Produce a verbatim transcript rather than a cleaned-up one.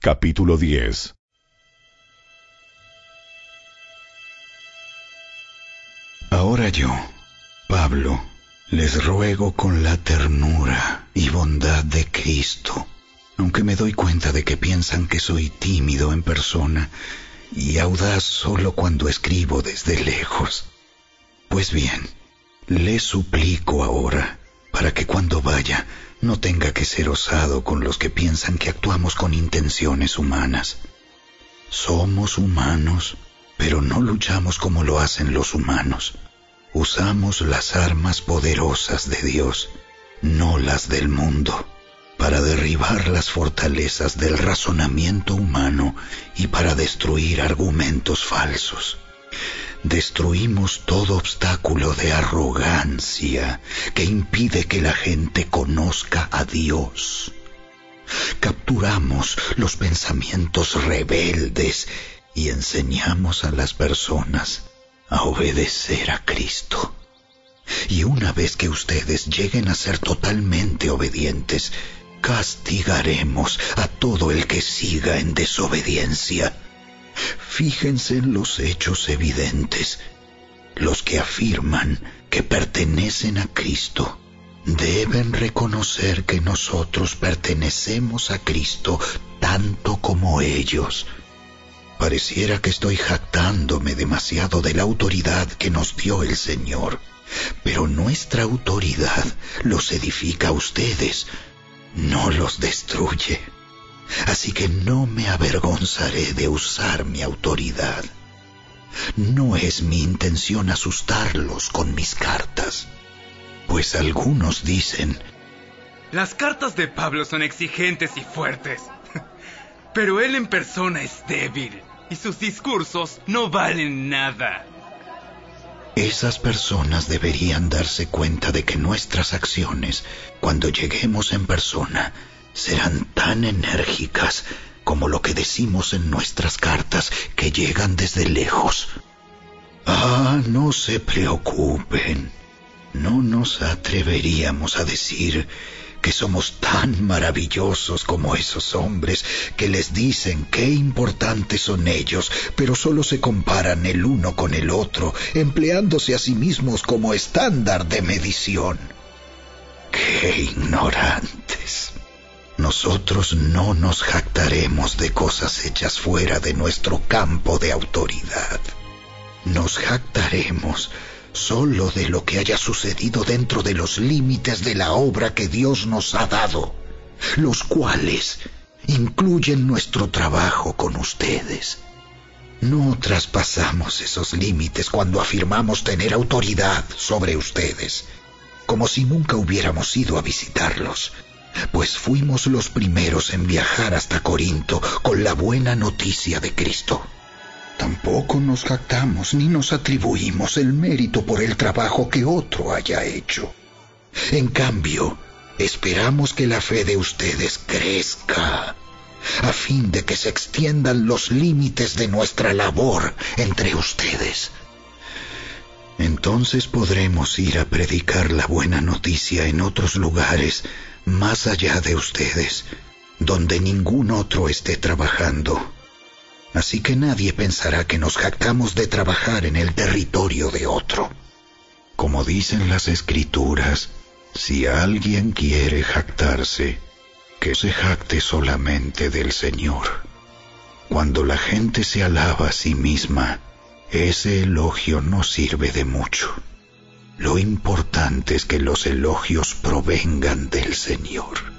Capítulo diez. Ahora yo, Pablo, les ruego con la ternura y bondad de Cristo, aunque me doy cuenta de que piensan que soy tímido en persona y audaz solo cuando escribo desde lejos. Pues bien, les suplico ahora, para que cuando vaya no tenga que ser osado con los que piensan que actuamos con intenciones humanas. Somos humanos, pero no luchamos como lo hacen los humanos. Usamos las armas poderosas de Dios, no las del mundo, para derribar las fortalezas del razonamiento humano y para destruir argumentos falsos. Destruimos todo obstáculo de arrogancia que impide que la gente conozca a Dios. Capturamos los pensamientos rebeldes y enseñamos a las personas a obedecer a Cristo. Y una vez que ustedes lleguen a ser totalmente obedientes, castigaremos a todo el que siga en desobediencia. Fíjense en los hechos evidentes. Los que afirman que pertenecen a Cristo deben reconocer que nosotros pertenecemos a Cristo tanto como ellos. Pareciera que estoy jactándome demasiado de la autoridad que nos dio el Señor, pero nuestra autoridad los edifica a ustedes, no los destruye. Así que no me avergonzaré de usar mi autoridad. No es mi intención asustarlos con mis cartas, pues algunos dicen: las cartas de Pablo son exigentes y fuertes, pero él en persona es débil y sus discursos no valen nada. Esas personas deberían darse cuenta de que nuestras acciones, cuando lleguemos en persona, serán tan enérgicas como lo que decimos en nuestras cartas que llegan desde lejos. Ah, no se preocupen. No nos atreveríamos a decir que somos tan maravillosos como esos hombres que les dicen qué importantes son ellos, pero solo se comparan el uno con el otro, empleándose a sí mismos como estándar de medición. ¡Qué ignorantes! Nosotros no nos jactaremos de cosas hechas fuera de nuestro campo de autoridad. Nos jactaremos solo de lo que haya sucedido dentro de los límites de la obra que Dios nos ha dado, los cuales incluyen nuestro trabajo con ustedes. No traspasamos esos límites cuando afirmamos tener autoridad sobre ustedes, como si nunca hubiéramos ido a visitarlos, pues fuimos los primeros en viajar hasta Corinto con la buena noticia de Cristo. Tampoco nos jactamos ni nos atribuimos el mérito por el trabajo que otro haya hecho. En cambio, esperamos que la fe de ustedes crezca, a fin de que se extiendan los límites de nuestra labor entre ustedes. Entonces podremos ir a predicar la buena noticia en otros lugares más allá de ustedes, donde ningún otro esté trabajando. Así que nadie pensará que nos jactamos de trabajar en el territorio de otro. Como dicen las Escrituras, si alguien quiere jactarse, que se jacte solamente del Señor. Cuando la gente se alaba a sí misma, ese elogio no sirve de mucho. Lo importante es que los elogios provengan del Señor.